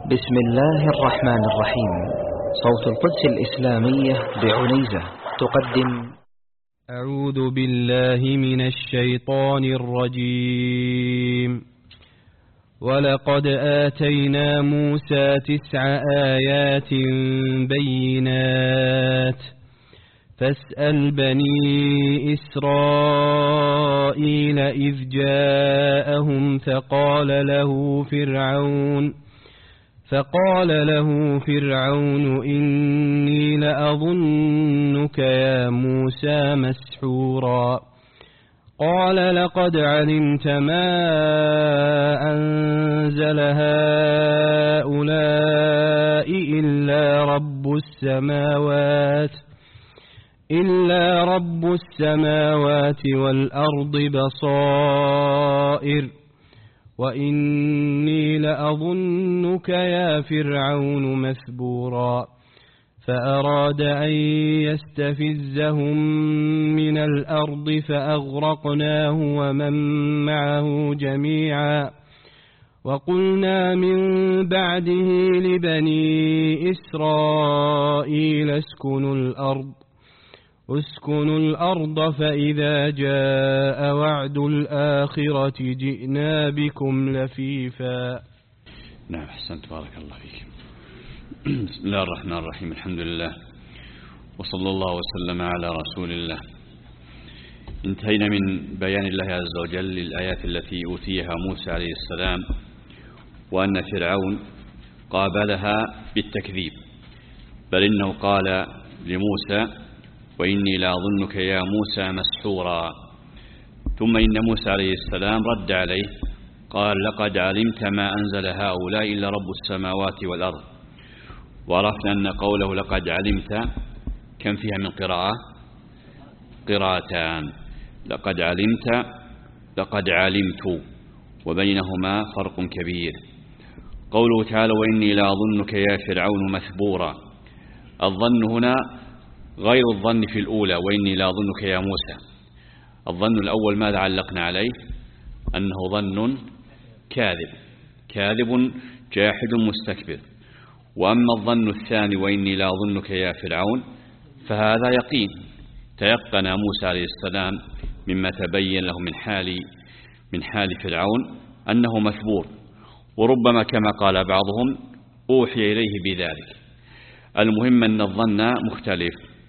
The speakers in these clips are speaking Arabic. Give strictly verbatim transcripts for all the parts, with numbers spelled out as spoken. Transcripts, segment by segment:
بسم الله الرحمن الرحيم. صوت القدس الإسلامية بعنيزة تقدم أعوذ بالله من الشيطان الرجيم. ولقد آتينا موسى تسع آيات بينات فاسأل بني إسرائيل إذ جاءهم فقال له فرعون فقال له فرعون إني لأظنك يا موسى مسحورا. قال لقد علمت ما أنزل هؤلاء إلا رب السماوات إلا رب السماوات والأرض بصائر وإني لأظنك يا فرعون مثبورا. فأراد أن يستفزهم من الأرض فأغرقناه ومن معه جميعا. وقلنا من بعده لبني إسرائيل اسكنوا الأرض اسكنوا الأرض فإذا جاء وعد الآخرة جئنا بكم لفيفا. نعم، أحسنت، بارك الله فيك. بسم الله الرحمن الرحيم. الحمد لله وصلى الله وسلم على رسول الله. انتهينا من بيان الله عز وجل للآيات التي أوتيها موسى عليه السلام، وأن فرعون قابلها بالتكذيب، بل إنه قال لموسى وإني لأظنك يا موسى مسحورا. ثم إن موسى عليه السلام رد عليه قال لقد علمت ما أنزل هؤلاء إلا رب السماوات والأرض. وعرفنا أن قوله لقد علمت كم فيها من قراءة؟ قراءتان، لقد علمت لقد علمت، وبينهما فرق كبير. قوله تعالى وإني لأظنك يا فرعون مثبورا، الظن هنا غير الظن في الأولى وإني لأظنك يا موسى. الظن الأول ماذا علقنا عليه؟ أنه ظن كاذب كاذب جاحد مستكبر. وأما الظن الثاني وإني لأظنك يا فرعون فهذا يقين، تيقن موسى عليه السلام مما تبين له من حال من حال فرعون أنه مثبور، وربما كما قال بعضهم أوحي إليه بذلك. المهم أن الظن مختلف.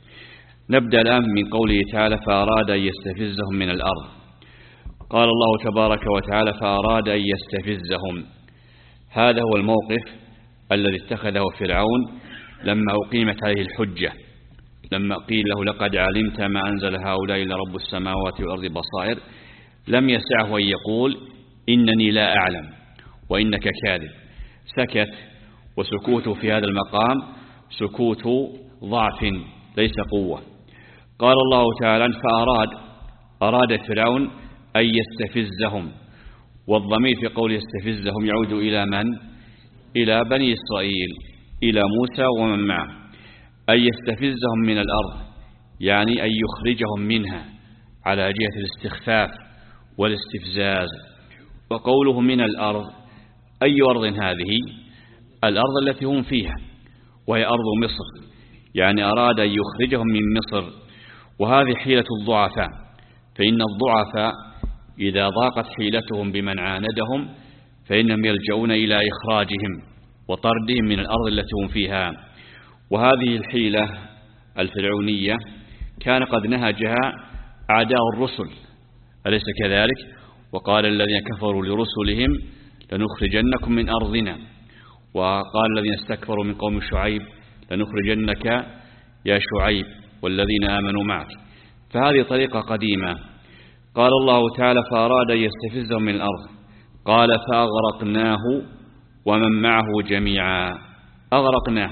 نبدأ الآن من قوله تعالى فأراد أن يستفزهم من الأرض. قال الله تبارك وتعالى فأراد أن يستفزهم. هذا هو الموقف الذي اتخذه فرعون لما أقيمت عليه الحجة، لما قيل له لقد علمت ما أنزل هؤلاء إلا رب السماوات والأرض بصائر، لم يسعه أن يقول إنني لا أعلم وإنك كاذب. سكت، وسكوته في هذا المقام سكوت ضعف ليس قوة. قال الله تعالى فأراد أراد فرعون أن يستفزهم، والضمير في قول يستفزهم يعود إلى من؟ إلى بني إسرائيل، إلى موسى ومن معه. أن يستفزهم من الأرض يعني أن يخرجهم منها على جهة الاستخفاف والاستفزاز. وقوله من الأرض أي أرض هذه؟ الأرض التي هم فيها، وهي أرض مصر، يعني أراد أن يخرجهم من مصر. وهذه حيلة الضعفاء، فإن الضعفاء إذا ضاقت حيلتهم بمن عاندهم فإنهم يلجؤون إلى إخراجهم وطردهم من الأرض التي هم فيها. وهذه الحيلة الفرعونية كان قد نهجها أعداء الرسل، أليس كذلك؟ وقال الذين كفروا لرسلهم لنخرجنكم من أرضنا، وقال الذين استكبروا من قوم شعيب لنخرجنك يا شعيب والذين آمنوا معك. فهذه طريقة قديمة. قال الله تعالى فأراد أن يستفزهم من الأرض، قال فأغرقناه ومن معه جميعا. أغرقناه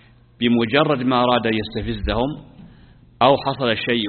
بمجرد ما أراد أن يستفزهم أو حصل شيء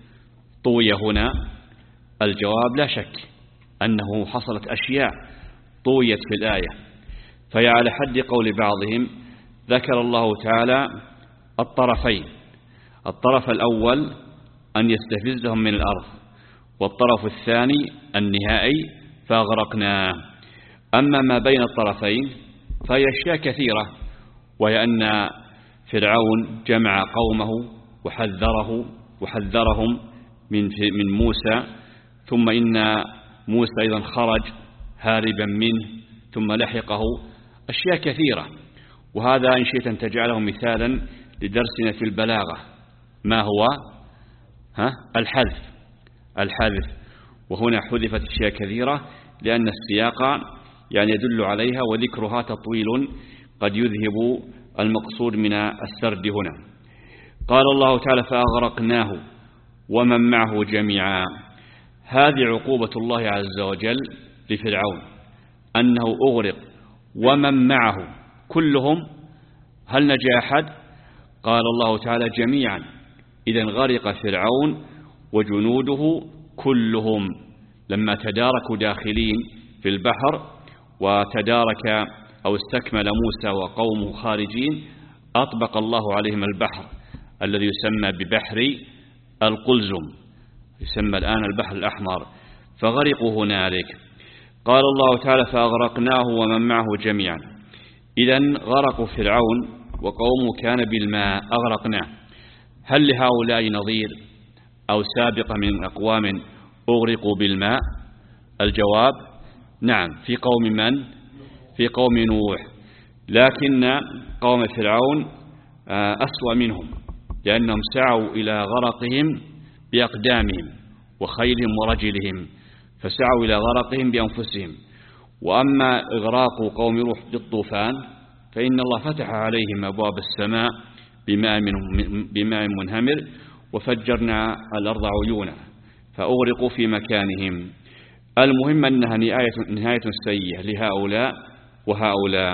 طوي هنا؟ الجواب لا شك أنه حصلت أشياء طويت في الآية. فهي على حد قول بعضهم ذكر الله تعالى الطرفين، الطرف الأول أن يستفزهم من الأرض، والطرف الثاني النهائي فأغرقناه. أما ما بين الطرفين فهي أشياء كثيرة، وهي أن فرعون جمع قومه وحذره وحذرهم من من موسى، ثم إن موسى أيضا خرج هاربا منه ثم لحقه، أشياء كثيرة. وهذا إن شئت أن تجعله مثالا لدرسنا في البلاغة، ما هو ها الحذف الحذف وهنا حذفت أشياء كثيرة لأن السياق يعني يدل عليها، وذكرها تطويل قد يذهب المقصود من السرد هنا. قال الله تعالى فأغرقناه ومن معه جميعا. هذه عقوبة الله عز وجل لفرعون، أنه أغرق ومن معه كلهم. هل نجا أحد؟ قال الله تعالى جميعا. إذن غرق فرعون وجنوده كلهم لما تداركوا داخلين في البحر، وتدارك أو استكمل موسى وقومه خارجين، أطبق الله عليهم البحر الذي يسمى ببحر القلزم، يسمى الآن البحر الأحمر، فغرقوا هنالك. قال الله تعالى فأغرقناه ومن معه جميعا. إذن غرقوا فرعون وقومه كان بالماء أغرقناه. هل لهؤلاء نظير أو سابقة من أقوام أغرقوا بالماء؟ الجواب نعم، في قوم من؟ في قوم نوح. لكن قوم فرعون أسوأ منهم، لأنهم سعوا إلى غرقهم بأقدامهم وخيلهم ورجلهم، فسعوا إلى غرقهم بأنفسهم. وأما إغراق قوم نوح بالطوفان فإن الله فتح عليهم أبواب السماء بماء, بماء منهمر، وفجرنا الأرض عيونا فأغرقوا في مكانهم. المهم أنها نهاية, نهاية سيئة لهؤلاء وهؤلاء.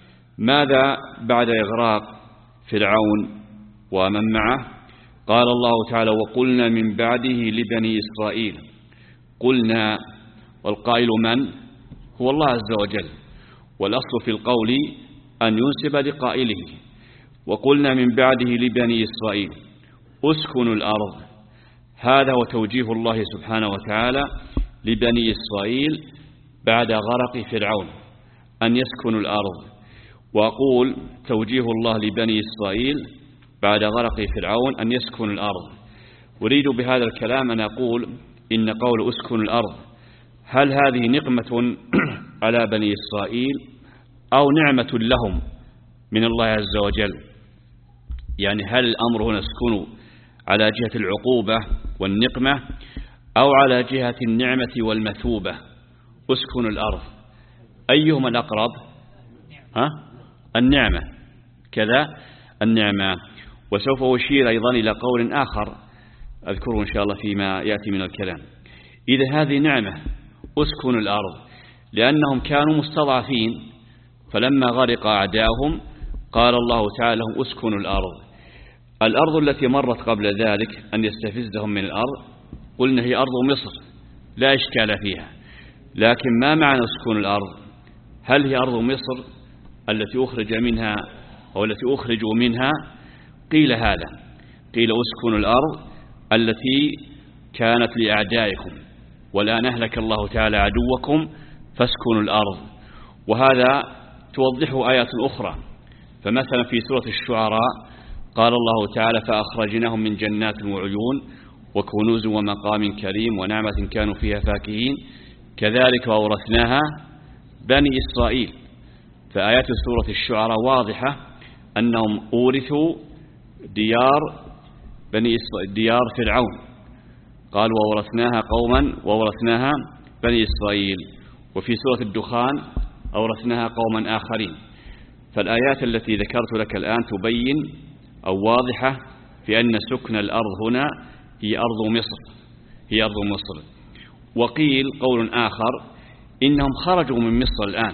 ماذا بعد إغراق فرعون ومن معه؟ قال الله تعالى وقلنا من بعده لبني إسرائيل. قلنا، والقائل من؟ هو الله عز وجل، والأصل في القول أن ينسب لقائله. وقلنا من بعده لبني إسرائيل أسكنوا الأرض. هذا هو توجيه الله سبحانه وتعالى لبني إسرائيل بعد غرق فرعون، أن يسكنوا الأرض. وأقول توجيه الله لبني إسرائيل بعد غرق فرعون أن يسكنوا الأرض. أريد بهذا الكلام أن أقول إن قول أسكنوا الأرض، هل هذه نقمة على بني إسرائيل أو نعمة لهم من الله عز وجل؟ يعني هل الأمر هنا اسكنوا على جهة العقوبة والنقمة أو على جهة النعمة والمثوبة؟ اسكنوا الأرض أيهما الأقرب؟ ها؟ النعمة، كذا النعمة. وسوف أشير أيضا إلى قول آخر أذكره إن شاء الله فيما يأتي من الكلام. إذا هذه نعمة اسكنوا الأرض، لأنهم كانوا مستضعفين، فلما غرق أعداؤهم قال الله تعالى لهم اسكنوا الأرض. الأرض التي مرت قبل ذلك أن يستفزهم من الأرض قلنا هي أرض مصر لا إشكال فيها، لكن ما معنى اسكنوا الأرض؟ هل هي أرض مصر التي أخرج منها أو التي أخرجوا منها؟ قيل هذا، قيل اسكنوا الأرض التي كانت لأعدائكم، والآن أهلك الله تعالى عدوكم فاسكنوا الأرض. وهذا توضحه آيات أخرى، فمثلا في سورة الشعراء قال الله تعالى فأخرجناهم من جنات وعيون وكنوز ومقام كريم ونعمة كانوا فيها فاكهين كذلك وأورثناها بني إسرائيل. فآيات سورة الشعراء واضحة أنهم أورثوا ديار بني إسرائيل، ديار فرعون، قال وأورثناها قوما وأورثناها بني إسرائيل. وفي سورة الدخان أورثناها قوما آخرين. فالآيات التي ذكرت لك الآن تبين أو واضحة في أن سكن الأرض هنا هي أرض مصر، هي أرض مصر. وقيل قول آخر إنهم خرجوا من مصر الآن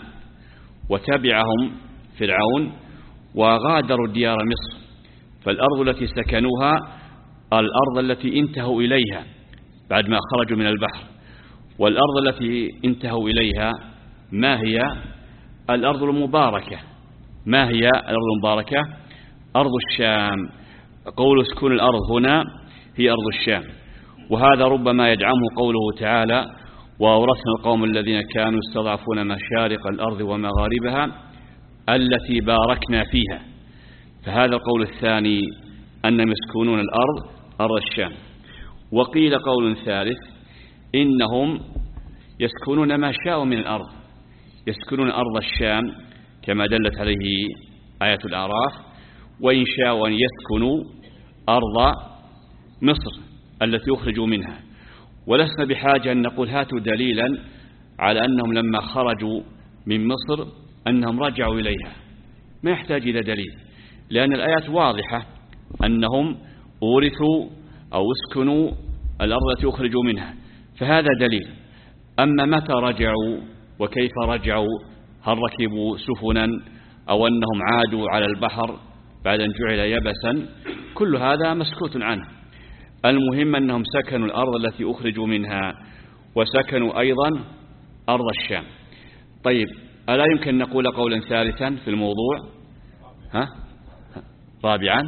وتبعهم فرعون وغادروا ديار مصر، فالأرض التي سكنوها الأرض التي انتهوا إليها بعد ما خرجوا من البحر. والأرض التي انتهوا إليها ما هي؟ الأرض المباركة. ما هي الأرض المباركة؟ أرض الشام. قول اسكن الأرض هنا هي أرض الشام. وهذا ربما يدعمه قوله تعالى وأورثنا القوم الذين كانوا يستضعفون مشارق الأرض ومغاربها التي باركنا فيها. فهذا القول الثاني أنهم يسكنون الأرض أرض الشام. وقيل قول ثالث إنهم يسكنون ما شاءوا من الأرض، يسكنون أرض الشام كما دلت عليه آية الأعراف، وإن شاءوا أن يسكنوا أرض مصر التي يخرجوا منها. ولسنا بحاجة أن نقول هاتوا دليلا على أنهم لما خرجوا من مصر أنهم رجعوا إليها، ما يحتاج إلى دليل، لأن الآيات واضحة أنهم أورثوا أو اسكنوا الأرض التي أخرجوا منها، فهذا دليل. أما متى رجعوا وكيف رجعوا، هل ركبوا سفنا أو أنهم عادوا على البحر بعد أن جعل يبسا، كل هذا مسكوت عنه. المهم أنهم سكنوا الأرض التي أخرجوا منها، وسكنوا أيضا أرض الشام. طيب، ألا يمكن نقول قولا ثالثا في الموضوع؟ ها؟ رابعا؟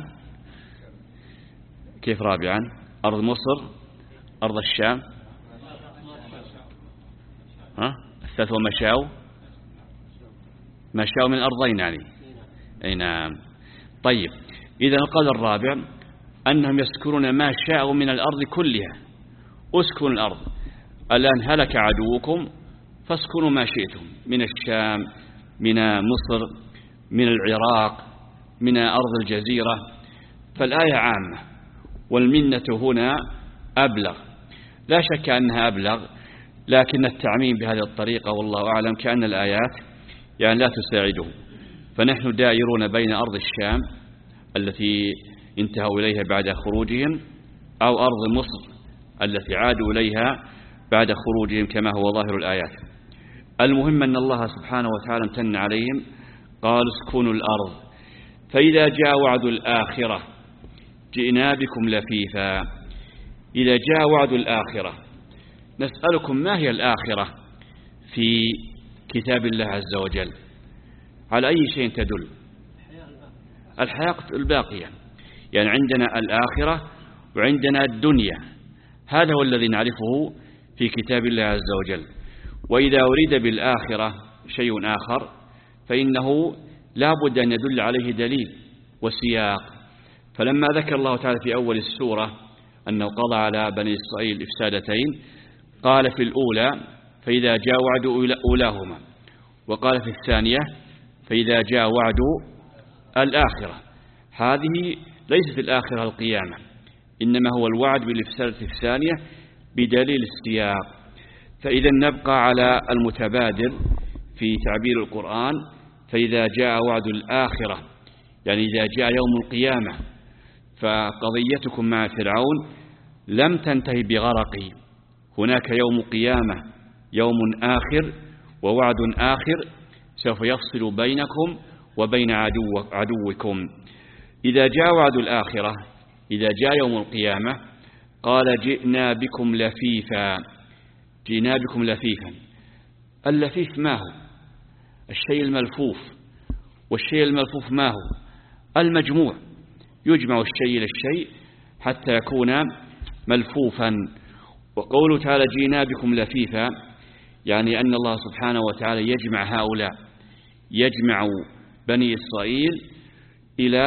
كيف رابعا؟ أرض مصر، أرض الشام، ها؟ الثالث ومشاو، مشاو من الأرضين يعني. أي نعم. طيب، إذا القول الرابع أنهم يسكنون ما شاءوا من الأرض كلها. اسكنوا الأرض، الآن هلك عدوكم فاسكنوا ما شئتم من الشام، من مصر، من العراق، من أرض الجزيرة. فالآية عامة، والمنة هنا أبلغ. لا شك أنها أبلغ، لكن التعميم بهذه الطريقة والله أعلم كأن الآيات يعني لا تساعده. فنحن دائرون بين أرض الشام التي انتهوا إليها بعد خروجهم، أو أرض مصر التي عادوا إليها بعد خروجهم كما هو ظاهر الآيات. المهم أن الله سبحانه وتعالى امتن عليهم، قال اسكنوا الأرض، فإذا جاء وعد الآخرة جئنا بكم لفيفا. إذا جاء وعد الآخرة، نسألكم ما هي الآخرة في كتاب الله عز وجل؟ على أي شيء تدل؟ الحياة الباقية، يعني عندنا الآخرة وعندنا الدنيا، هذا هو الذي نعرفه في كتاب الله عز وجل. وإذا أريد بالآخرة شيء آخر فإنه لا بد أن يدل عليه دليل وسياق. فلما ذكر الله تعالى في أول السورة أنه قضى على بني إسرائيل إفسادتين، قال في الأولى فإذا جاء وعد أولاهما، وقال في الثانية فإذا جاء وعد الآخرة. هذه ليست الآخرة القيامة، إنما هو الوعد بالإفسادة الثانية بدليل السياق. فإذا نبقى على المتبادل في تعبير القرآن، فإذا جاء وعد الآخرة يعني إذا جاء يوم القيامة. فقضيتكم مع فرعون لم تنتهي بغرقه، هناك يوم قيامة، يوم آخر ووعد آخر سوف يفصل بينكم وبين عدو عدوكم. إذا جاء وعد الآخرة، إذا جاء يوم القيامة، قال جئنا بكم لفيفا. جئنا بكم لفيفا، اللفيف ما هو؟ الشيء الملفوف. والشيء الملفوف ما هو؟ المجموع، يجمع الشيء إلى الشيء حتى يكون ملفوفا. وقوله تعالى جئنا بكم لفيفا يعني أن الله سبحانه وتعالى يجمع هؤلاء، يجمع بني إسرائيل إلى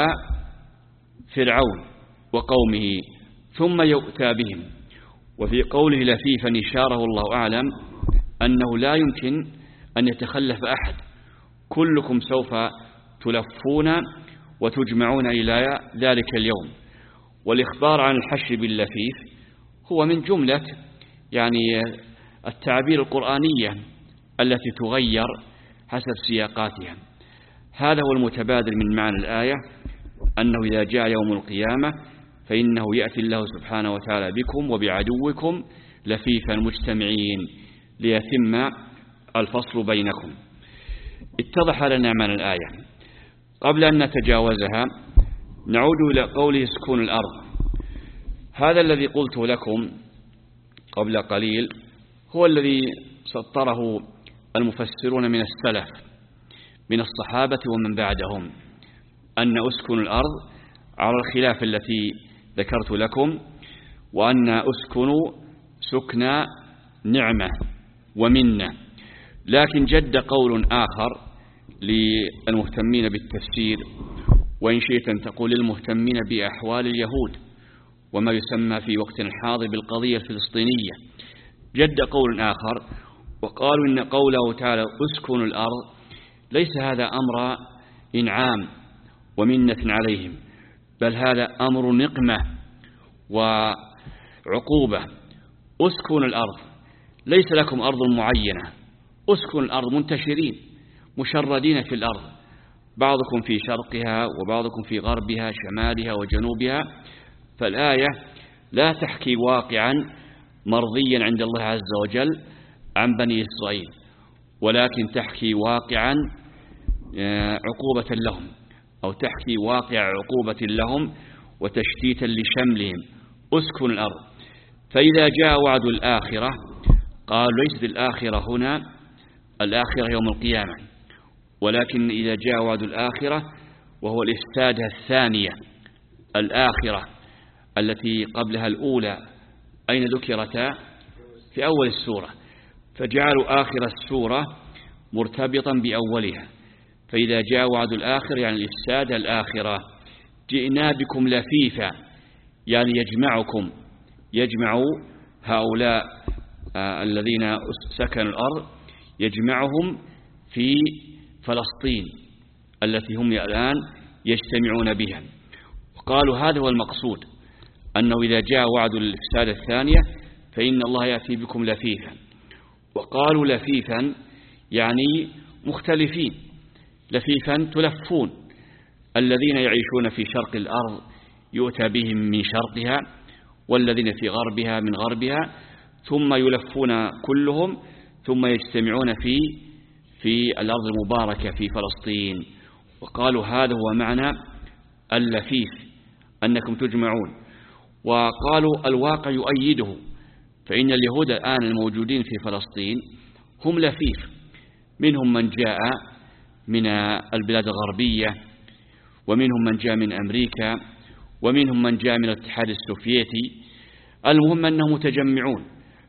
فرعون وقومه ثم يؤتى بهم. وفي قوله لفيفا إشارة الله أعلم أنه لا يمكن أن يتخلف أحد، كلكم سوف تلفون وتجمعون إلى ذلك اليوم. والإخبار عن الحشر باللفيف هو من جملة يعني التعبير القرآنية التي تغير حسب سياقاتها. هذا هو المتبادل من معنى الآية، أنه إذا جاء يوم القيامة فإنه يأتي الله سبحانه وتعالى بكم وبعدوكم لفيفا مجتمعين ليتم الفصل بينكم. اتضح لنا معنى الآية. قبل أن نتجاوزها نعود إلى قوله سكون الأرض. هذا الذي قلت لكم قبل قليل هو الذي سطره المفسرون من السلف من الصحابة ومن بعدهم، أن أسكن الأرض على الخلاف التي ذكرت لكم، وأن أسكن سكن نعمة ومنة. لكن جد قول آخر للمهتمين بالتفسير، وإن شئت أن تقول للمهتمين بأحوال اليهود وما يسمى في وقتنا الحاضر بالقضية الفلسطينية. جد قول آخر وقالوا إن قوله تعالى اسكنوا الأرض ليس هذا أمر إنعام ومنة عليهم، بل هذا أمر نقمة وعقوبة. اسكنوا الأرض، ليس لكم أرض معينة، اسكنوا الأرض، منتشرين مشردين في الأرض، بعضكم في شرقها وبعضكم في غربها شمالها وجنوبها. فالآية لا تحكي واقعا مرضيا عند الله عز وجل عن بني إسرائيل، ولكن تحكي واقعا عقوبة لهم، أو تحكي واقع عقوبة لهم وتشتيتا لشملهم. اسكن الأرض. فإذا جاء وعد الآخرة قال ليست الآخرة هنا الآخرة يوم القيامة، ولكن إذا جاء وعد الآخرة وهو الإفسادة الثانية الآخرة التي قبلها الأولى، أين ذكرتا؟ في أول السورة، فجعلوا آخر السورة مرتبطا بأولها. فإذا جاء وعد الآخر يعني الإفسادة الآخرة. جئنا بكم لفيفا يعني يجمعكم، يجمع هؤلاء آه الذين سكنوا الأرض، يجمعهم في فلسطين التي هم الآن يجتمعون بها. وقالوا هذا هو المقصود، أنه إذا جاء وعد الإفسادة الثانية فإن الله يأتي بكم لفيفا. وقالوا لفيفا يعني مختلفين، لفيفا تلفون، الذين يعيشون في شرق الأرض يؤتى بهم من شرقها، والذين في غربها من غربها، ثم يلفون كلهم ثم يجتمعون في في الأرض المباركة في فلسطين. وقالوا هذا هو معنى اللفيف، أنكم تجمعون. وقالوا الواقع يؤيده، فإن اليهود الآن الموجودين في فلسطين هم لفيف، منهم من جاء من البلاد الغربية، ومنهم من جاء من أمريكا، ومنهم من جاء من الاتحاد السوفيتي. المهم أنهم متجمعون،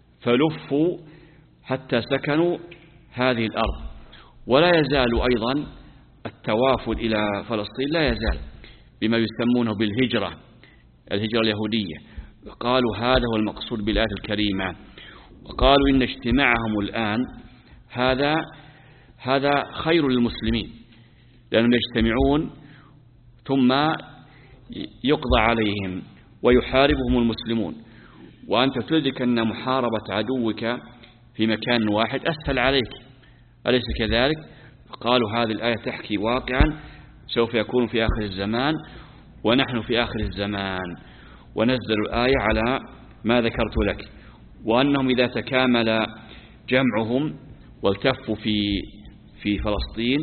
فلفوا حتى سكنوا هذه الأرض. ولا يزال أيضا التوافد إلى فلسطين، لا يزال بما يسمونه بالهجرة، الهجرة اليهودية. قالوا هذا هو المقصود بالآية الكريمة. وقالوا إن اجتماعهم الآن هذا هذا خير للمسلمين، لأنهم يجتمعون ثم يقضى عليهم ويحاربهم المسلمون، وأنت تدرك أن محاربة عدوك في مكان واحد أسهل عليك، أليس كذلك؟ قالوا هذه الآية تحكي واقعا سوف يكون في آخر الزمان، ونحن في آخر الزمان. ونزلوا الآية على ما ذكرت لك، وأنهم إذا تكامل جمعهم والتفوا في في فلسطين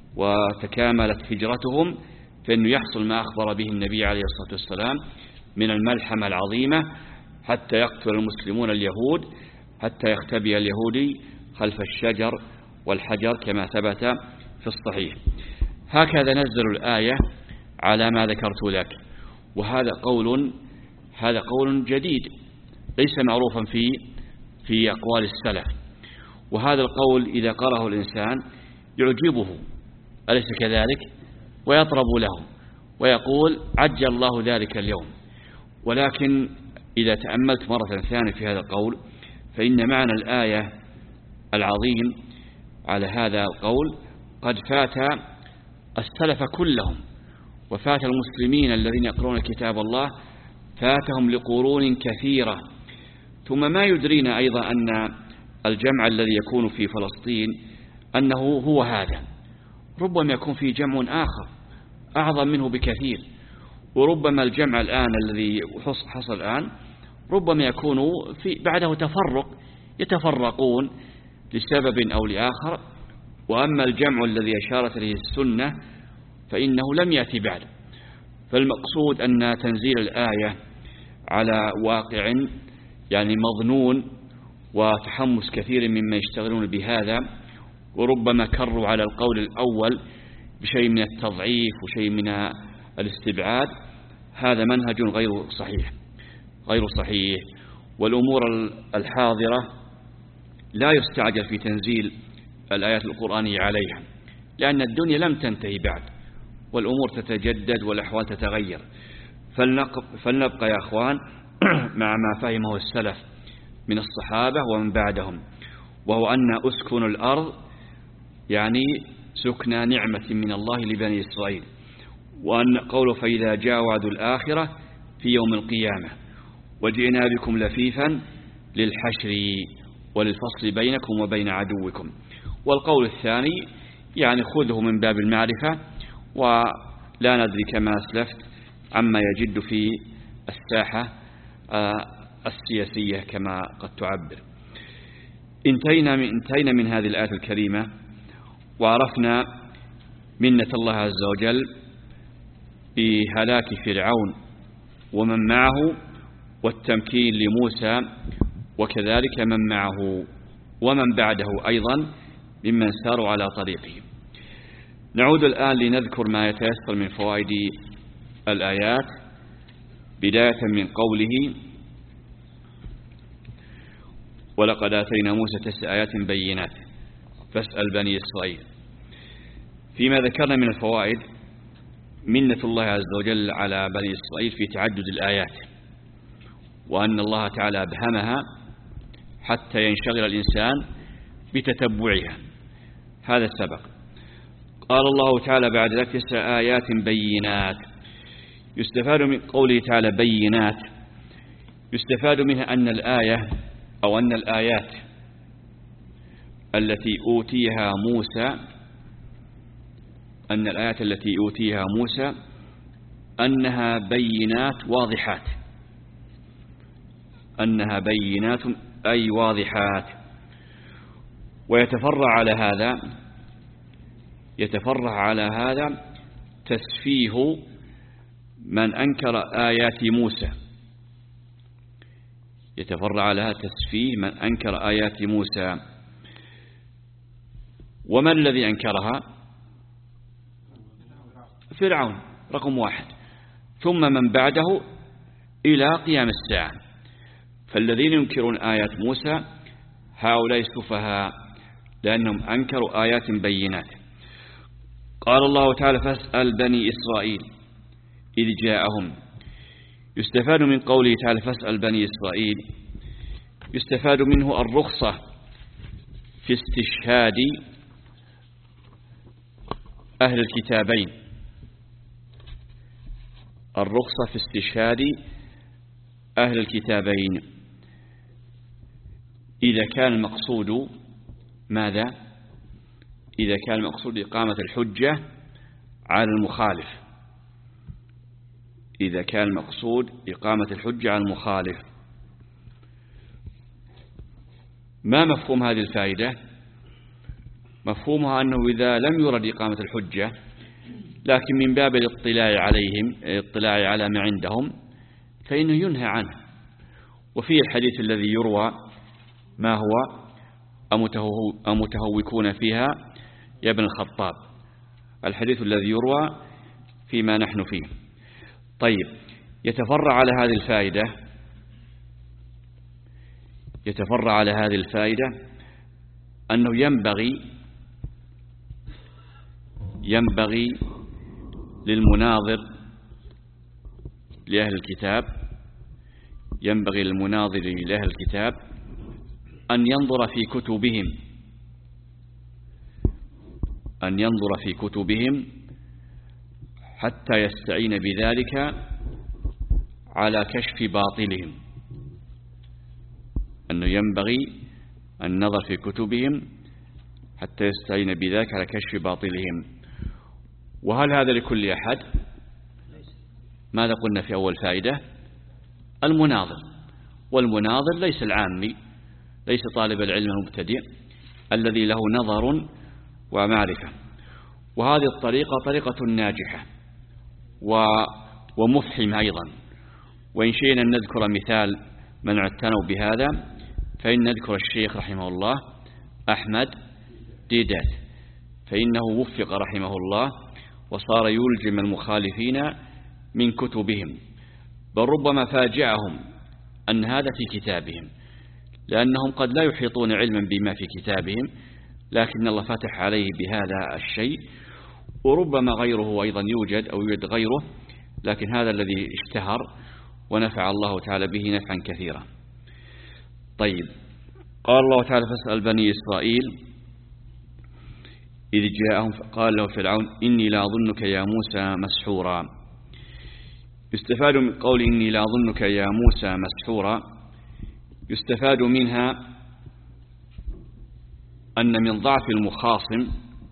وتكاملت هجرتهم، فإنه يحصل ما أخبر به النبي عليه الصلاة والسلام من الملحمة العظيمة، حتى يقتل المسلمون اليهود، حتى يختبئ اليهودي خلف الشجر والحجر كما ثبت في الصحيح. هكذا نزلوا الآية على ما ذكرت لك. وهذا قول هذا قول جديد ليس معروفا في في أقوال السلف، وهذا القول إذا قرأه الإنسان يعجبه، أليس كذلك؟ ويطرب له ويقول عجل الله ذلك اليوم. ولكن إذا تأملت مرة ثانية في هذا القول، فإن معنى الآية العظيم على هذا القول قد فات السلف كلهم، وفات المسلمين الذين يقرؤون كتاب الله، فاتهم لقرون كثيرة. ثم ما يدرينا أيضا أن الجمع الذي يكون في فلسطين أنه هو هذا، ربما يكون في جمع آخر أعظم منه بكثير، وربما الجمع الآن الذي حصل الآن ربما يكون في بعده تفرق، يتفرقون لسبب أو لآخر. وأما الجمع الذي أشارت إليه السنة فإنه لم يأتي بعد. فالمقصود أن تنزيل الآية على واقع يعني مظنون وتحمس كثير ممن يشتغلون بهذا، وربما كروا على القول الأول بشيء من التضعيف وشيء من الاستبعاد، هذا منهج غير صحيح غير صحيح. والأمور الحاضرة لا يستعجل في تنزيل الآيات القرآنية عليها، لأن الدنيا لم تنتهي بعد، والأمور تتجدد والأحوال تتغير. فلنبقى يا أخوان مع ما فهمه السلف من الصحابة ومن بعدهم، وهو أن أسكن الأرض يعني سكنى نعمة من الله لبني إسرائيل، وأن قوله فإذا جاء وعد الآخرة في يوم القيامة وجئنا بكم لفيفا للحشر وللفصل بينكم وبين عدوكم. والقول الثاني يعني خذه من باب المعرفة، ولا ندري كما أسلفت عما يجد في الساحة السياسية كما قد تعبر. انتهينا من, انتهينا من هذه الآية الكريمة، وعرفنا منة الله عز وجل بهلاك فرعون ومن معه والتمكين لموسى، وكذلك من معه ومن بعده أيضا ممن ساروا على طريقهم. نعود الآن لنذكر ما يتيسر من فوائد الآيات، بداية من قوله ولقد آتينا موسى تسع آيات بينات فاسأل بني إسرائيل. فيما ذكرنا من الفوائد منة الله عز وجل على بني إسرائيل في تعدد الآيات، وأن الله تعالى أبهمها حتى ينشغل الإنسان بتتبعها، هذا سبق. قال الله تعالى بعد ذلك تسع آيات بينات. يستفاد من قوله تعالى بينات، يستفاد منها أن الآية أو أن الآيات التي أوتيها موسى أن الآيات التي أوتيها موسى أنها بينات واضحات، أنها بينات أي واضحات. ويتفرع على هذا يتفرع على هذا تسفيه من أنكر آيات موسى، يتفرع على هذا تسفيه من أنكر آيات موسى. ومن الذي أنكرها؟ فرعون رقم واحد، ثم من بعده إلى قيام الساعة. فالذين ينكرون آيات موسى هؤلاء السفهاء، لأنهم أنكروا آيات بينات. قال الله تعالى فاسأل بني إسرائيل إذ جاءهم. يستفاد من قوله تعالى فاسأل بني إسرائيل، يستفاد منه الرخصة في استشهاد أهل الكتابين، الرخصة في استشهاد أهل الكتابين إذا كان المقصود ماذا؟ إذا كان المقصود إقامة الحجة على المخالف، إذا كان المقصود إقامة الحجة على المخالف. ما مفهوم هذه الفائدة؟ مفهومها أنه إذا لم يرد إقامة الحجة لكن من باب الاطلاع عليهم الاطلاع على ما عندهم فإنه ينهى عنه. وفي الحديث الذي يروى ما هو أمتهوكون فيها يا ابن الخطاب، الحديث الذي يروى فيما نحن فيه. طيب، يتفرع على هذه الفائدة يتفرع على هذه الفائدة أنه ينبغي ينبغي للمناظر لأهل الكتاب ينبغي للمناظر لأهل الكتاب أن ينظر في كتبهم أن ينظر في كتبهم حتى يستعين بذلك على كشف باطلهم، أنه ينبغي النظر في كتبهم حتى يستعين بذلك على كشف باطلهم. وهل هذا لكل أحد؟ ماذا قلنا في أول فائدة؟ المناظر، والمناظر ليس العامي، ليس طالب العلم المبتدئ الذي له نظر ومعرفة. وهذه الطريقة طريقة ناجحة ومفحمة أيضا. وإن شئنا أن نذكر مثال من اعتنوا بهذا فإن نذكر الشيخ رحمه الله أحمد ديدات، فإنه وفق رحمه الله وصار يلجم المخالفين من كتبهم، بل ربما فاجعهم أن هذا في كتابهم، لأنهم قد لا يحيطون علما بما في كتابهم لكن الله فتح عليه بهذا الشيء، وربما غيره أيضا يوجد أو يوجد غيره، لكن هذا الذي اشتهر ونفع الله تعالى به نفعا كثيرا. طيب، قال الله تعالى: فاسأل بني إسرائيل إذ جاءهم فقال له فرعون إني لأظنك يا موسى مسحورا. يستفاد من قول إني لأظنك يا موسى مسحورا، يستفاد منها أن من ضعف المخاصم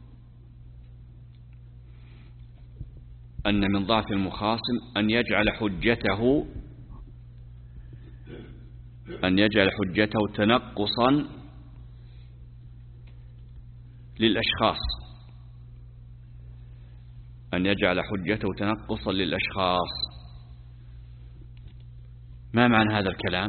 أن من ضعف المخاصم أن يجعل حجته أن يجعل حجته تنقصا للأشخاص أن يجعل حجته تنقصا للأشخاص. ما معنى هذا الكلام؟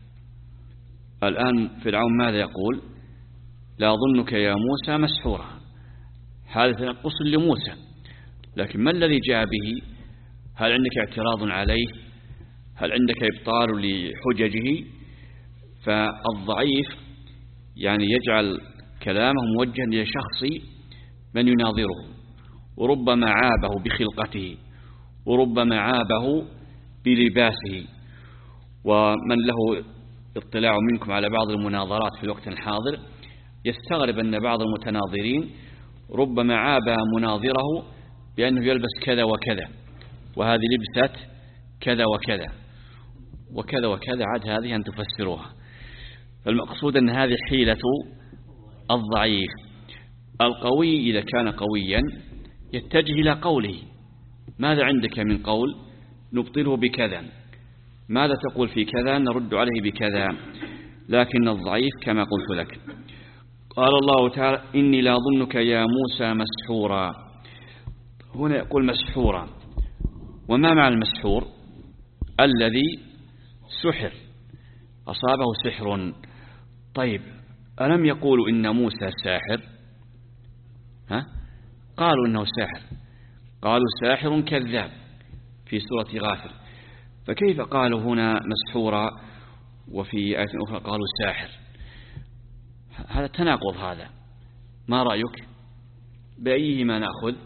الآن فرعون ماذا يقول؟ لا أظنك يا موسى مسحورا، هذا تنقص لموسى، لكن ما الذي جاء به؟ هل عندك اعتراض عليه؟ هل عندك إبطال لحججه؟ فالضعيف يعني يجعل كلامه موجها لشخص من يناظره، وربما عابه بخلقته، وربما عابه بلباسه. ومن له اطلاع منكم على بعض المناظرات في الوقت الحاضر يستغرب أن بعض المتناظرين ربما عاب مناظره بأنه يلبس كذا وكذا، وهذه لبست كذا وكذا وكذا وكذا، عاد هذه أن تفسروها. فالمقصود أن هذه حيلة الضعيف. القوي إذا كان قويا يتجه إلى قوله: ماذا عندك من قول؟ نبطله بكذا. ماذا تقول في كذا؟ نرد عليه بكذا. لكن الضعيف كما قلت لك. قال الله تعالى: إني لأظنك يا موسى مسحورا. هنا يقول مسحورا، وما معنى المسحور؟ الذي سحر، أصابه سحر. طيب، ألم يقولوا إن موسى ساحر؟ ها؟ قالوا إنه ساحر، قالوا ساحر كذاب في سورة غافر، فكيف قالوا هنا مسحورا وفي آية أخرى قالوا ساحر؟ هذا تناقض. هذا ما رأيك؟ بأيهما نأخذ؟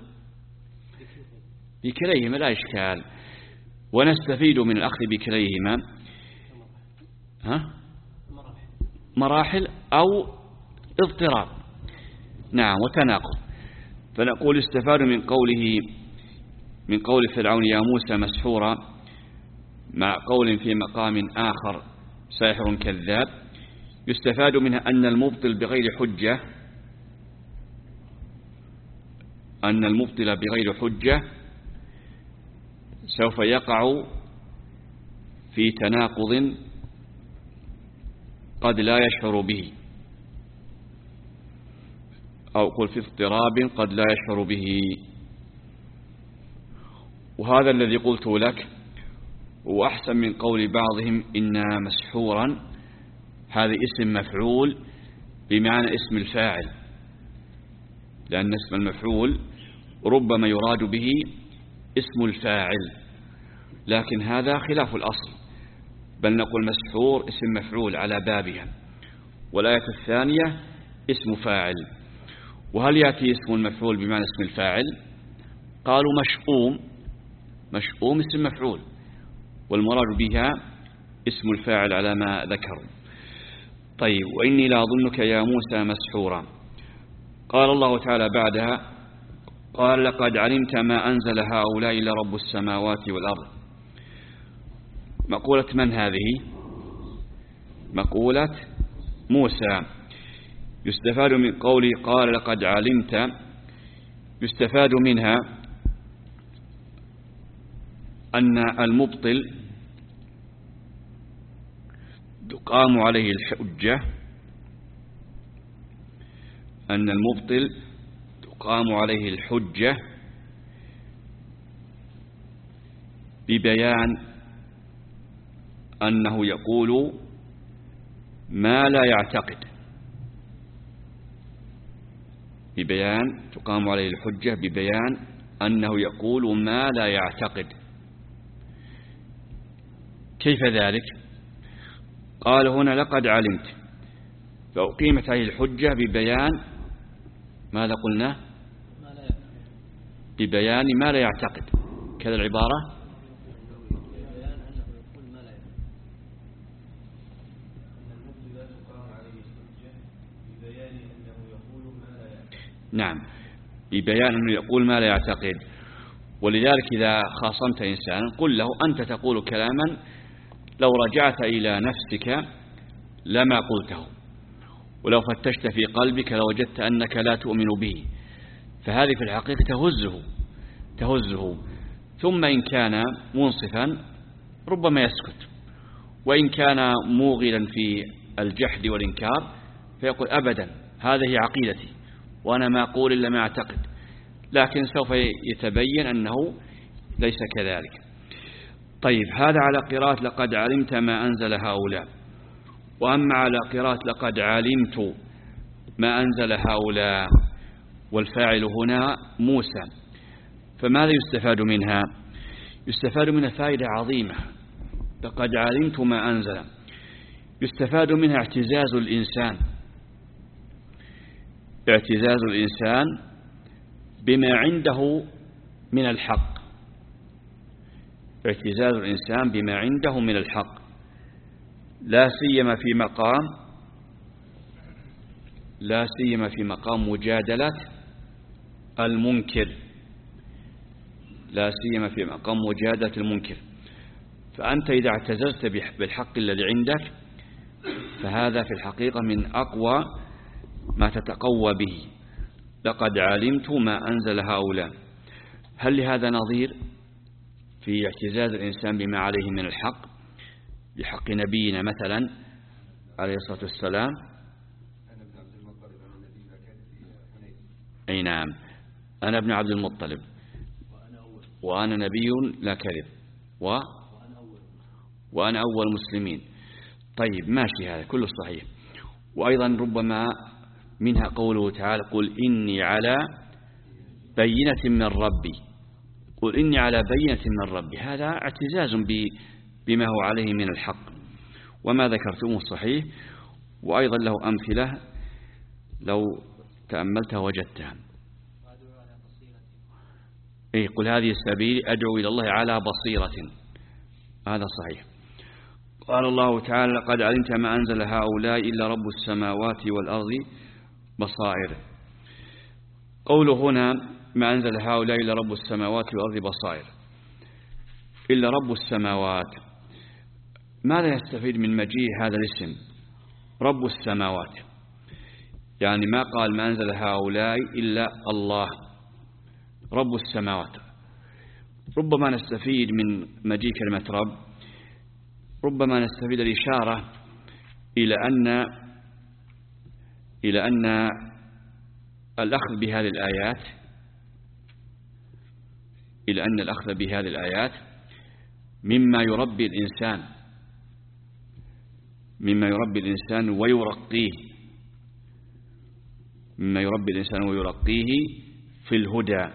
بكليهما لا إشكال، ونستفيد من الأخذ بكليهما ها؟ مراحل أو اضطراب، نعم، وتناقض. فنقول استفاد من قوله من قول فرعون يا موسى مسحورا مع قول في مقام آخر ساحر كذاب، يستفاد منها أن المبطل بغير حجة أن المبطل بغير حجة سوف يقع في تناقض قد لا يشعر به، أو قل في اضطراب قد لا يشعر به. وهذا الذي قلت لك وأحسن من قول بعضهم إن مسحورا هذا اسم مفعول بمعنى اسم الفاعل، لأن اسم المفعول ربما يراد به اسم الفاعل، لكن هذا خلاف الأصل، بل نقول مسحور اسم مفعول على بابها، والآية الثانية اسم فاعل. وهل يأتي اسم المفعول بمعنى اسم الفاعل؟ قالوا مشؤوم، مشؤوم اسم مفعول، والمراد بها اسم الفاعل على ما ذكروا. طيب، وإني لأظنك يا موسى مسحورا. قال الله تعالى بعدها: قال لقد علمت ما أنزل هؤلاء إلا رب السماوات والأرض. مقولة من هذه؟ مقولة موسى. يستفاد من قوله قال لقد علمت، يستفاد منها أن المبطل تقام عليه الحجة أن المبطل تقام عليه الحجة ببيان أنه يقول ما لا يعتقد، ببيان تقام عليه الحجة ببيان أنه يقول ما لا يعتقد. كيف ذلك؟ قال هنا لقد علمت، فأقيمت عليه الحجة ببيان ماذا قلنا؟ ببيان ما لا يعتقد، كذا العبارة. نعم، ببيان أنه يقول ما لا يعتقد. ولذلك إذا خاصمت إنسانا قل له أنت تقول كلاما لو رجعت إلى نفسك لما قلته، ولو فتشت في قلبك لوجدت أنك لا تؤمن به. فهذه في الحقيقة تهزه تهزه ثم إن كان منصفا ربما يسكت، وإن كان موغلا في الجحد والإنكار فيقول أبدا هذه عقيدتي وأنا ما أقول إلا ما أعتقد، لكن سوف يتبين أنه ليس كذلك. طيب، هذا على قراءة لقد علمت ما أنزل هؤلاء. وأما على قراءة لقد علمت ما أنزل هؤلاء والفاعل هنا موسى، فماذا يستفاد منها؟ يستفاد منها فائدة عظيمة. لقد علمت ما أنزل، يستفاد منها اعتزاز الإنسان اعتزاز الإنسان بما عنده من الحق اعتزاز الإنسان بما عنده من الحق، لا سيما في مقام لا سيما في مقام مجادلة المنكر لا سيما في مقام مجادلة المنكر. فأنت إذا اعتززت بالحق الذي عندك فهذا في الحقيقة من أقوى ما تتقوى به. لقد علمت ما أنزل هؤلاء، هل لهذا نظير في اعتزاز الإنسان بما عليه من الحق بحق نبينا مثلا عليه الصلاة والسلام؟ أي نعم، أنا ابن عبد المطلب وأنا نبي لا كذب و وأنا أول مسلمين. طيب ماشي، هذا كله صحيح. وأيضا ربما منها قوله تعالى قل إني على بينة من ربي قل إني على بينة من ربي، هذا اعتزاز بما هو عليه من الحق، وما ذكرتموه صحيح. وأيضا له أمثلة لو تأملتها وجدتها. إيه قل هذه السبيل أدعو إلى الله على بصيرة، هذا صحيح. قال الله تعالى لقد علمت ما أنزل هؤلاء إلا رب السماوات والأرض بصائر. قوله هنا ما أنزل هؤلاء إلا رب السماوات والأرض بصائر، إلا رب السماوات، ماذا يستفيد من مجيء هذا الاسم رب السماوات؟ يعني ما قال ما أنزل هؤلاء إلا الله، رب السماوات. ربما نستفيد من مجيء كلمة رب، ربما نستفيد الإشارة إلى أن إلى أن الأخذ بهذه الآيات إلى أن الأخذ بهذه الآيات مما يربي الإنسان مما يربي الإنسان ويرقيه مما يربي الإنسان ويرقيه في الهدى.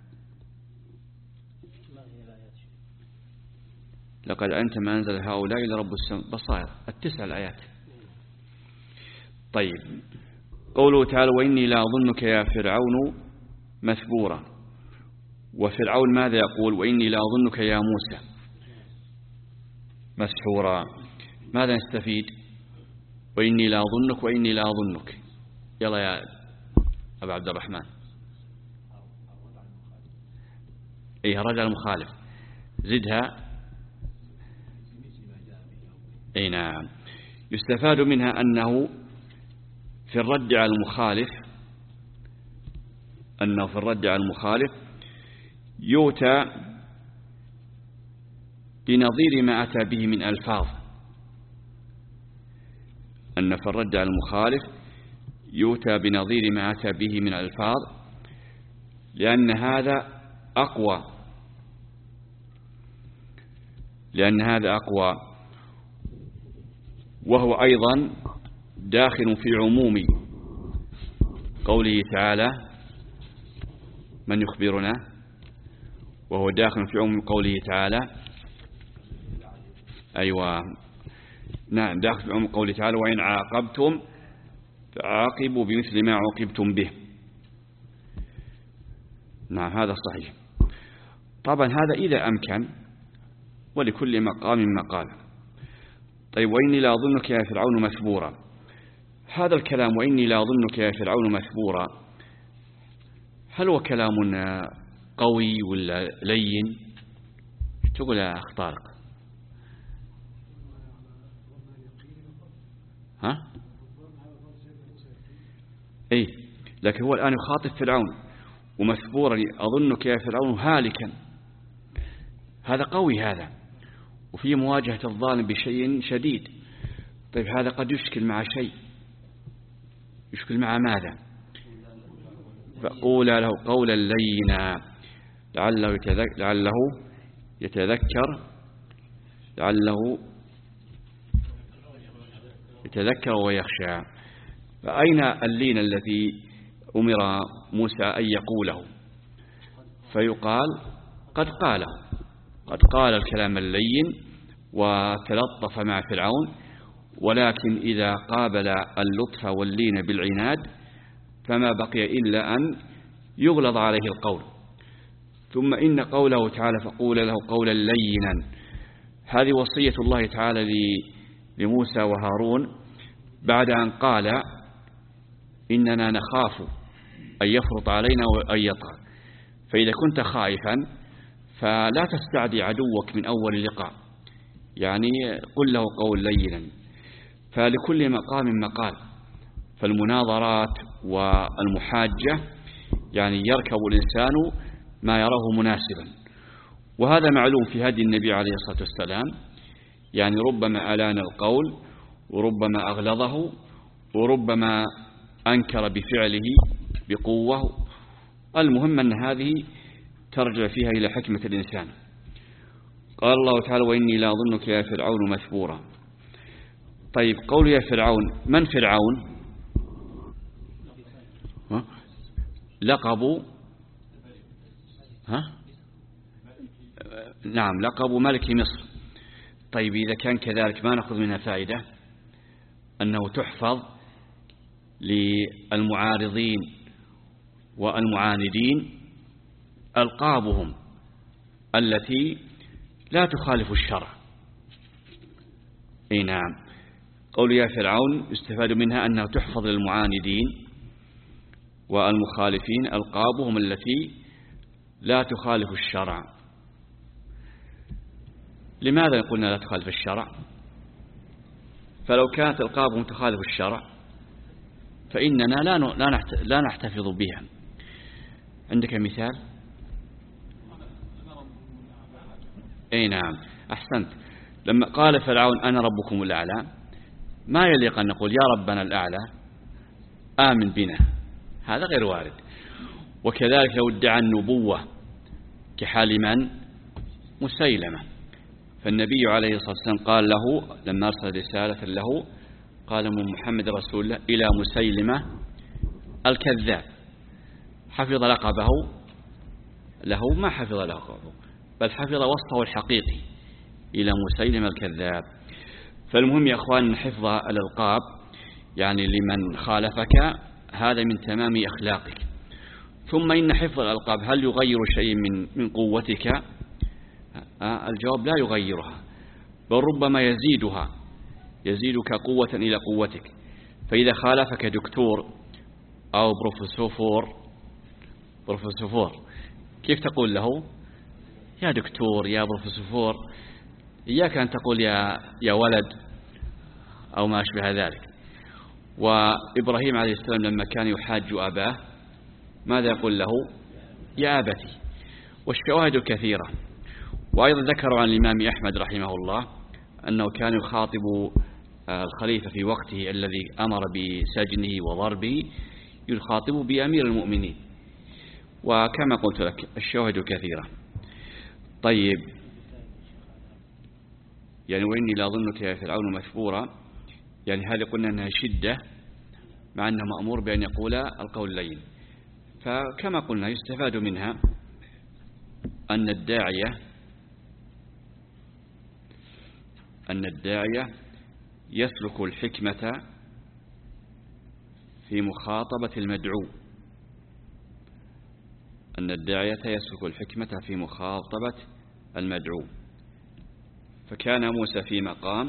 لقد أنت ما أنزل هؤلاء إلى رب السماوات بصائر، التسع الآيات. طيب، قوله تعالى وإني لا أظنك يا فرعون مثبورا، وفرعون ماذا يقول؟ وإني لا أظنك يا موسى مسحورا. ماذا نستفيد؟ وإني لا أظنك وإني لا أظنك. يلا يا أبا عبد الرحمن. إيه رجع المخالف، زدها. أي نعم، يستفاد منها أنه في الرد على المخالف أنه في الرد على المخالف يؤتى بنظير ما أتى به من ألفاظ أن في الرد على المخالف يؤتى بنظير ما أتى به من ألفاظ، لأن هذا أقوى لأن هذا أقوى وهو أيضا داخل في عموم قوله تعالى من يخبرنا، وهو داخل في عموم قوله تعالى أيوة نعم داخل في عموم قوله تعالى وإن عاقبتم فعاقبوا بمثل ما عوقبتم به. نعم هذا صحيح. طبعا هذا إذا أمكن، ولكل مقام مقال. طيب وإني لا أظنك يا فرعون مثبورا، هذا الكلام وإني لا أظنك يا فرعون مثبورا، هل هو كلام قوي ولا لين؟ تقول يا أخ طارق؟ ها؟ إيه، لكن هو الآن يخاطب فرعون ومثبورا أظنك يا فرعون هالكا، هذا قوي هذا، وفي مواجهة الظالم بشيء شديد. طيب هذا قد يشكل مع شيء، يشكل مع ماذا؟ فقولا له قولا لينا لعله يتذكر لعله يتذكر لعله يتذكر ويخشى. فأين اللين الذي أمر موسى أن يقوله؟ فيقال قد قاله، قد قال الكلام اللين وتلطف مع فرعون، ولكن إذا قابل اللطف واللين بالعناد فما بقي إلا أن يغلظ عليه القول. ثم إن قوله تعالى فقول له قولا لينا، هذه وصية الله تعالى لموسى وهارون بعد أن قال إننا نخاف أن يفرط علينا وأن يطغى. فإذا كنت خائفا فلا تستعدي عدوك من أول لقاء، يعني قل له قول لينا. فلكل مقام مقال، فالمناظرات والمحاجة يعني يركب الإنسان ما يراه مناسبا، وهذا معلوم في هدي النبي عليه الصلاة والسلام، يعني ربما ألان القول وربما أغلظه وربما أنكر بفعله بقوة. المهم أن هذه ترجع فيها إلى حكمة الإنسان. قال الله تعالى وإني لا أظنك يا فرعون مثبورا. طيب قول يا فرعون، من فرعون؟ ها؟ لقب ها؟ نعم لقب ملك مصر. طيب إذا كان كذلك ما نأخذ منها فائدة أنه تحفظ للمعارضين والمعاندين ألقابهم التي لا تخالف الشرع. اي نعم، قول يا فرعون يستفاد منها أنه تحفظ للمعاندين والمخالفين ألقابهم التي لا تخالف الشرع. لماذا قلنا لا تخالف الشرع؟ فلو كانت ألقابهم تخالف الشرع فإننا لا لا نحتفظ بها. عندك مثال؟ اي نعم أحسنت. لما قال فرعون أنا ربكم الأعلى، ما يليق أن نقول يا ربنا الأعلى آمن بنا، هذا غير وارد. وكذلك لو ادعى النبوة كحال من؟ مسيلمة، فالنبي عليه الصلاة والسلام قال له لما أرسل رسالة له قال من محمد رسول الله إلى مسيلمة الكذاب، حفظ لقبه له؟ ما حفظ لقبه، بل حفظ وصفه الحقيقي إلى مسيلمة الكذاب. فالمهم يا أخوان حفظ الألقاب يعني لمن خالفك هذا من تمام أخلاقك. ثم إن حفظ الألقاب هل يغير شيء من من قوتك؟ آه الجواب لا يغيرها، بل ربما يزيدها، يزيدك قوة إلى قوتك. فإذا خالفك دكتور أو بروفيسور بروفيسور كيف تقول له؟ يا دكتور يا بروفيسور، إياك أن تقول يا يا ولد أو ما أشبه ذلك. وإبراهيم عليه السلام لما كان يحاج أباه ماذا يقول له؟ يا أبتي. والشواهد كثيرة. وأيضا ذكروا عن الإمام أحمد رحمه الله أنه كان يخاطب الخليفة في وقته الذي أمر بسجنه وضربه، يخاطب بأمير المؤمنين. وكما قلت لك الشواهد كثيرة. طيب يعني وإني لا أظنك يا فرعون مثبورا، يعني هذه قلنا أنها شدة مع أنه مأمور بأن يقول القول اللين. فكما قلنا يستفاد منها أن الداعية أن الداعية يسلك الحكمة في مخاطبة المدعو أن الداعية يسلك الحكمة في مخاطبة المدعو. فكان موسى في مقام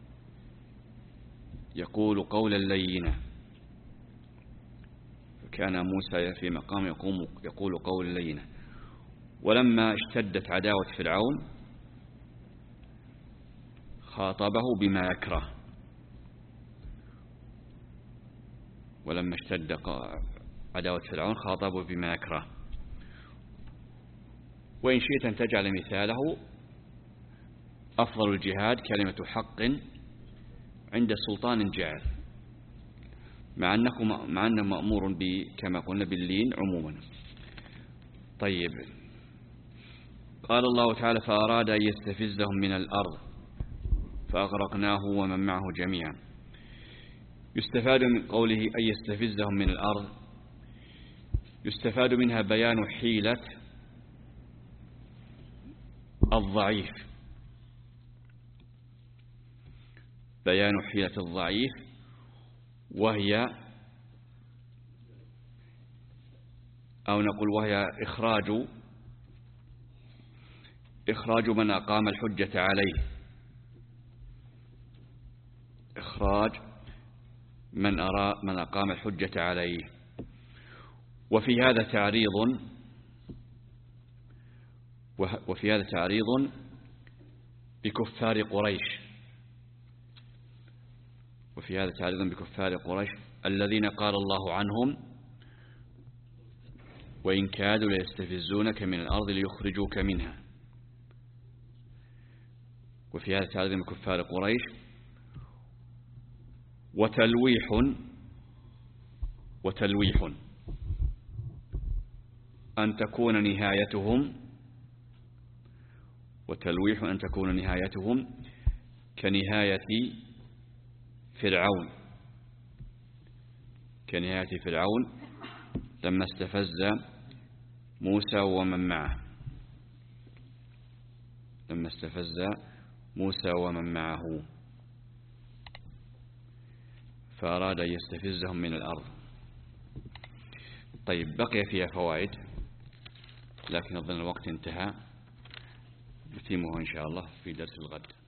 يقول قولا لينا فكان موسى في مقام يقوم يقول قولا لينا ولما اشتدت عداوة فرعون خاطبه بما يكره ولما اشتد عداوة فرعون خاطبه بما يكره. وإن شئت أن تجعل مثاله أفضل الجهاد كلمة حق عند سلطان جائر، مع أنه مع أنه مأمور ب كما قلنا باللين عموما. طيب، قال الله تعالى فأراد أن يستفزهم من الأرض فأغرقناه ومن معه جميعا. يستفاد من قوله أن يستفزهم من الأرض يستفاد منها بيان حيلة الضعيف بيان حيلة الضعيف وهي أو نقول وهي إخراج إخراج من أقام الحجة عليه إخراج من أرى من أقام الحجة عليه. وفي هذا تعريض وفي هذا تعريض بكفار قريش وفي هذا تعريض بكفار قريش الذين قال الله عنهم وإن كادوا ليستفزونك من الأرض ليخرجوك منها. وفي هذا تعريض بكفار قريش وتلويح وتلويح أن تكون نهايتهم وتلويح أن تكون نهايتهم كنهاية فرعون كنهاية فرعون لما استفز موسى ومن معه لما استفز موسى ومن معه فأراد أن يستفزهم من الأرض. طيب، بقي فيها فوائد لكن أظن الوقت انتهى، نتمه إن شاء الله في درس الغد.